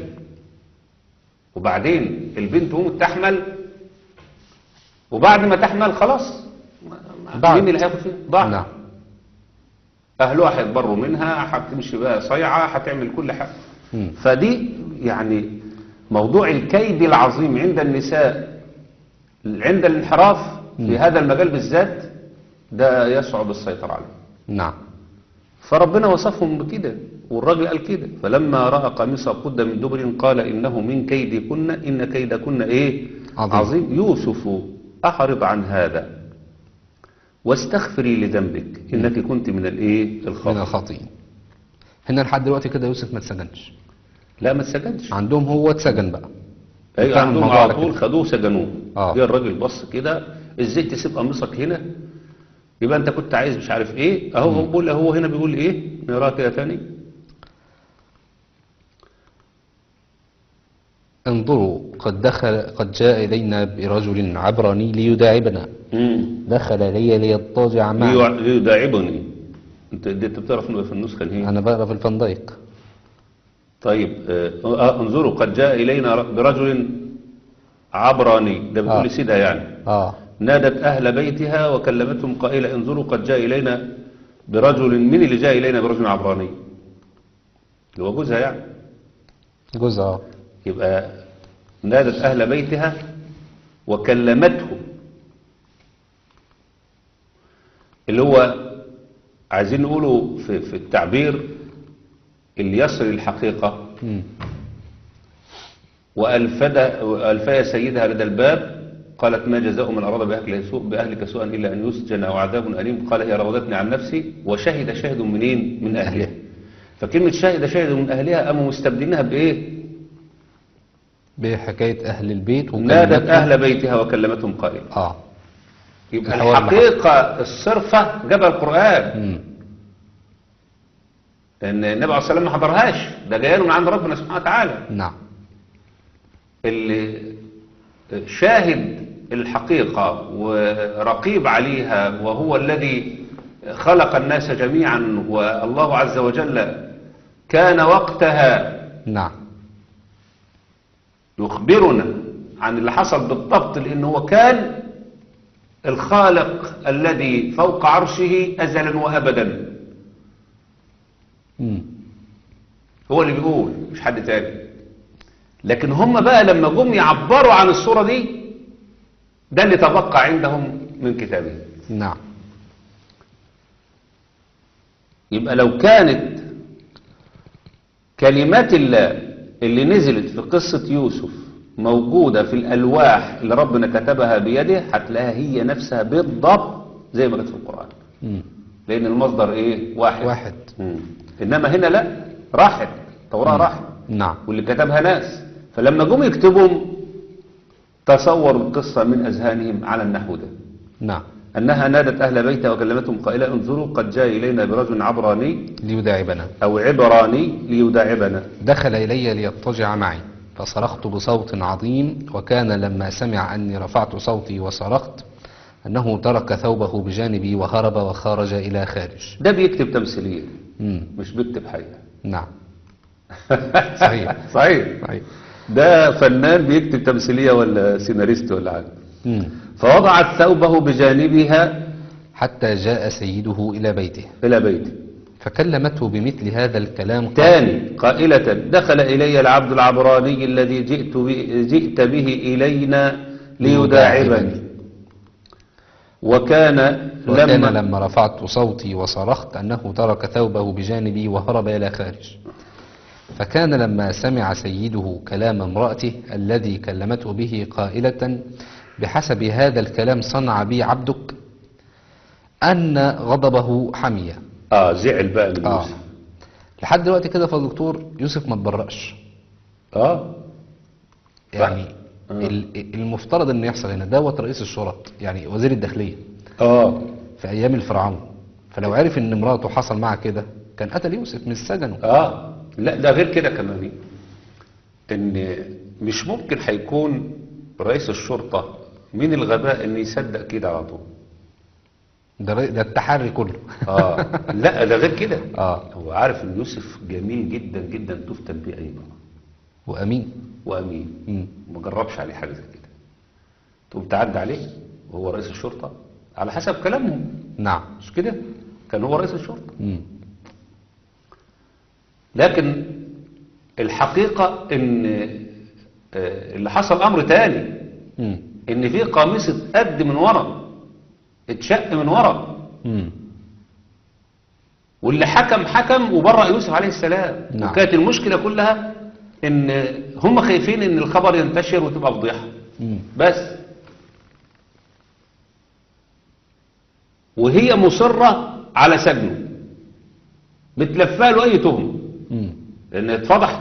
وبعدين البنت تقوم تحمل، وبعد ما تحمل خلاص ما- ما- ضاعت. مين اللي هياخد فيها؟ ضاعت. نعم. اهلها هيتبروا منها، هتمشي بقى صيعه، هتعمل كل حاجه. مم. فدي يعني موضوع الكيد العظيم عند النساء عند الانحراف في هذا المجال بالذات، ده يصعب السيطرة عليه. نعم. فربنا وصفهم بكده، والراجل قال كده: فلما رأى قميصه قد من دبر قال إنه من كيدكن إن كيدكن إيه عظيم. عظيم. يوسف أعرض عن هذا واستغفري لذنبك إنك كنت من الإيه من الخاطئين. الخاطئين. هنا لحد دلوقتي كده يوسف ما اتسجنش. لا ما تسجنش. عندهم هو اتسجن بقى. ايوه انتهى عندهم الموضوع على على طول كده. خدوه سجنوه. آه. جه الراجل بص كده: ازاي تسيب قميصك هنا؟ يبقى انت كنت عايز مش عارف ايه. اهو هو بيقول، هو هنا بيقول ايه، نقراه كده تاني. انظروا قد دخل قد جاء إلينا برجل عبراني ليداعبنا. امم دخل لي ليضطجع معنا. ليداعبني. انت دي انت بتعرف إنه في النسخه هي. أنا بقرا في الفان دايك. طيب آه آه، انظروا قد جاء الينا برجل عبراني، ده بتقول آه. لي سيدها يعني. آه. نادت اهل بيتها وكلمتهم قائله: انظروا قد جاء الينا برجل. من اللي جاء الينا برجل عبراني؟ اللي هو جوزها يعني. جزء. آه. يبقى نادت أهل بيتها وكلمته، اللي هو عايزين نقوله في, في التعبير اللي يصل الحقيقة مم. وألفد وألفي سيدها لدى الباب قالت ما جزاء من أراد بأهلك سوء بأهلك سوءا إلا أن يسجن أو عذاب أليم قال هي راودتني عن نفسي وشهد شاهد منين من أهلها. فكلمة شهد شاهد من أهلها قاموا مستبدلينها بإيه؟ بحكاية أهل البيت نادت وكلمتهم. أهل بيتها وكلمتهم قائلا. آه يبقى الحوار الحقيقة الصرفة جابها القرآن. مم. لأن النبي عليه الصلاة والسلام ما حضرهاش، ده جاي له من عند ربنا سبحانه وتعالى. نعم. اللي شاهد الحقيقة ورقيب عليها وهو الذي خلق الناس جميعا والله عز وجل كان وقتها نعم. يخبرنا عن اللي حصل بالضبط، لأنه هو كان الخالق الذي فوق عرشه أزلا وأبدا. مم. هو اللي بيقول مش حد تاني. لكن هم بقى لما جم يعبروا عن الصورة دي ده اللي تبقى عندهم من كتابه. نعم. يبقى لو كانت كلمات الله اللي نزلت في قصة يوسف موجودة في الألواح اللي ربنا كتبها بيده هتلاقيها هي نفسها بالضبط زي ما كانت في القرآن. مم. لأن المصدر إيه؟ واحد. واحد. مم. إنما هنا لا، راحت التوراة راحت نعم. واللي كتبها ناس، فلما جم يكتبهم تصوروا القصة من أذهانهم على النحو ده. نعم. أنها نادت أهل بيتها وكلمتهم قائلة انظروا قد جاء إلينا برجل عبراني ليداعبنا. أو عبراني ليداعبنا. دخل إلي ليضطجع معي فصرخت بصوت عظيم وكان لما سمع أني رفعت صوتي وصرخت أنه ترك ثوبه بجانبي وهرب وخرج إلى خارج. ده بيكتب تمثيلية مم. مش بيكتب حقيقة. نعم. صحيح. صحيح. صحيح. ده فنان بيكتب تمثيلية ولا سيناريست ولا حاجة. مم. فوضعت ثوبه بجانبها حتى جاء سيده إلى بيته إلى بيته فكلمته بمثل هذا الكلام تاني قائلة دخل إلي العبد العبراني الذي جئت, بي جئت به إلينا ليداعبني وكان, وكان لما, لما رفعت صوتي وصرخت أنه ترك ثوبه بجانبي وهرب إلى خارج. فكان لما سمع سيده كلام امرأته الذي كلمته به قائلة بحسب هذا الكلام صنع بي عبدك أن غضبه حمية. آه زعل بقى من آه. يوسف. لحد دلوقتي كده فالدكتور يوسف ما تبرأش. آه يعني آه. ال- المفترض أن يحصل هنا دوت رئيس الشرط يعني وزير الداخلية آه في أيام الفرعون، فلو عرف أن امراته حصل معها كده كان قتل يوسف مش سجنه. آه لا ده غير كده كمان، إن مش ممكن هيكون رئيس الشرطة من الغباء إن يصدق كده على طول. ده ر- ده التحري كله. آه لا ده غير كده. آه. هو عارف إن يوسف جميل جدا جدا تفتن بيه أي مرة وأمين. وأمين. مم. ما جربش عليه حاجة زي كده، تقوم تعدي عليه وهو رئيس الشرطة على حسب كلامهم. نعم. مش كده؟ كان هو رئيس الشرطة. مم. لكن الحقيقة ان آه، اللي حصل امر تاني، مم. ان في قاموسة قد من ورا اتشق من ورا، مم. واللي حكم حكم وبرأ يوسف عليه السلام. نعم. وكانت المشكلة كلها ان هم خايفين ان الخبر ينتشر وتبقى فضيحة مم. بس، وهي مصرة على سجنه بتلفها له اي تهم مم. لان اتفضح،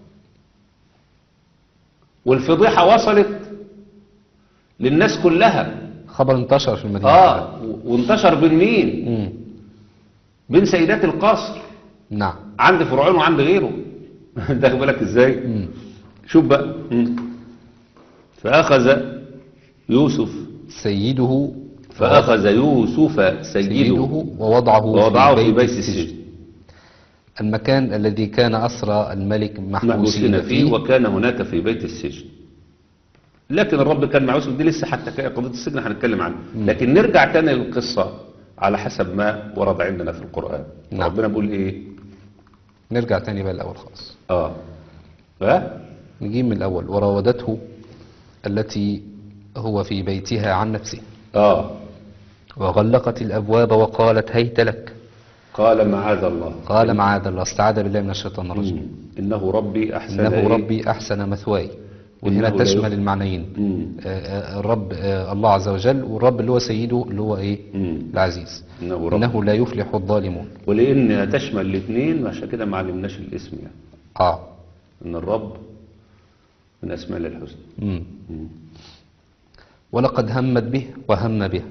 والفضيحة وصلت للناس كلها. خبر انتشر في المدينة. اه و- وانتشر بين مين؟ مم. بين سيدات القصر نعم. عند فرعون وعند غيره. ده بالك ازاي؟ مم. شوف بقى. مم. فأخذ يوسف سيده فأخذ يوسف سيده سيده ووضعه, ووضعه في بيت السجن السجن المكان الذي كان أسرى الملك محبوسين محبوسين فيه، فيه. وكان هناك في بيت السجن. لكن الرب كان مع يوسف، دي لسه حتى قضية السجن هنتكلم عنها. لكن نرجع تاني للقصة على حسب ما ورد عندنا في القرآن. نعم. ربنا بيقول ايه؟ نرجع تاني بقى الأول خالص. اه ها؟ نجيب من الأول. وراودته التي هو في بيتها عن نفسه اه وغلقت الأبواب وقالت هيت لك قال معاذ الله. قال معاذ الله، استعاذ بالله من الشيطان الرجيم. مم. إنه ربي أحسن إنه إيه؟ ربي أحسن مثواي، وهنا إنه لا تشمل يفلح. المعنيين. مم. آه، آه، الرب آه، الله عز وجل، والرب اللي هو سيده اللي هو إيه؟ مم. العزيز. إنه رب. إنه لا يفلح الظالمون. ولأن تشمل الاثنين عشان كده ما علمناش الاسم يعني. آه. إن الرب من أسماء الله الحسنى. مم. مم. ولقد همت به وهم به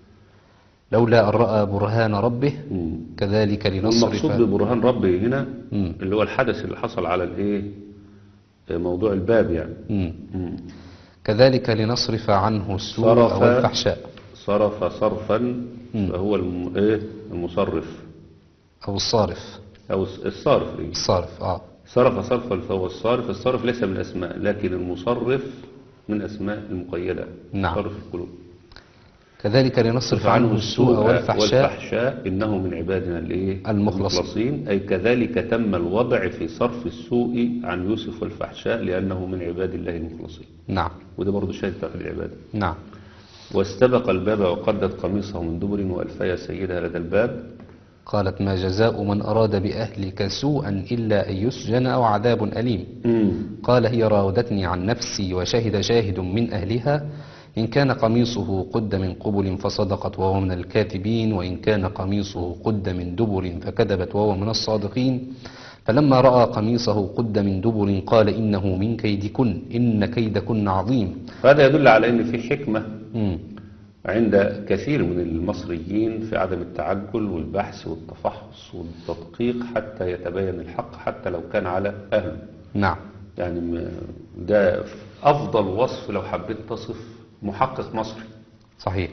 لولا أن رأى برهان ربه مم. كذلك والمقصود لنصرف. ببرهان ربي هنا مم. اللي هو الحدث اللي حصل على الايه، موضوع الباب يعني. مم. مم. كذلك لنصرف عنه السوء صرف والفحشاء. صرف صرفا مم. فهو الم... ايه المصرف أو الصارف. او الص- الصارف إيه؟ الصارف آه. صرف صرفا فهو الصارف. الصارف ليس من اسماء، لكن المصرف من اسماء المقيدة. نعم. صرف القلوب. كذلك لنصرف عنه السوء والفحشاء والفحشاء إنه من عبادنا الايه المخلصين. أي كذلك تم الوضع في صرف السوء عن يوسف والفحشاء لأنه من عباد الله المخلصين. نعم. وده برضه شاهد في العبادة. نعم. واستبق الباب وقدت قميصه من دبر وألفي سيدها لدى الباب. قالت ما جزاء من أراد بأهلك سوءا إلا أن يسجن أو عذاب أليم. مم. قال هي راودتني عن نفسي وشهد شاهد من أهلها إن كان قميصه قد من قبل فصدقت وهو من الكاذبين وإن كان قميصه قد من دبر فكذبت وهو من الصادقين. فلما رأى قميصه قد من دبر قال إنه من كيدكن إن كيدكن عظيم. هذا يدل على أن في حكمة مم. عند كثير من المصريين في عدم التعجل والبحث والتفحص والتدقيق حتى يتبين الحق حتى لو كان على أهله. نعم. يعني م- ده أفضل وصف لو حبيت تصف محقق مصري، صحيح.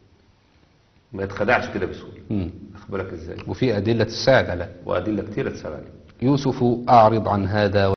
ما يتخدعش كده بسهولة. مم. أخبرك إزاي؟ وفي أدلة تساعد على وأدلة كتيرة تساعد عليه. يوسف أعرض عن هذا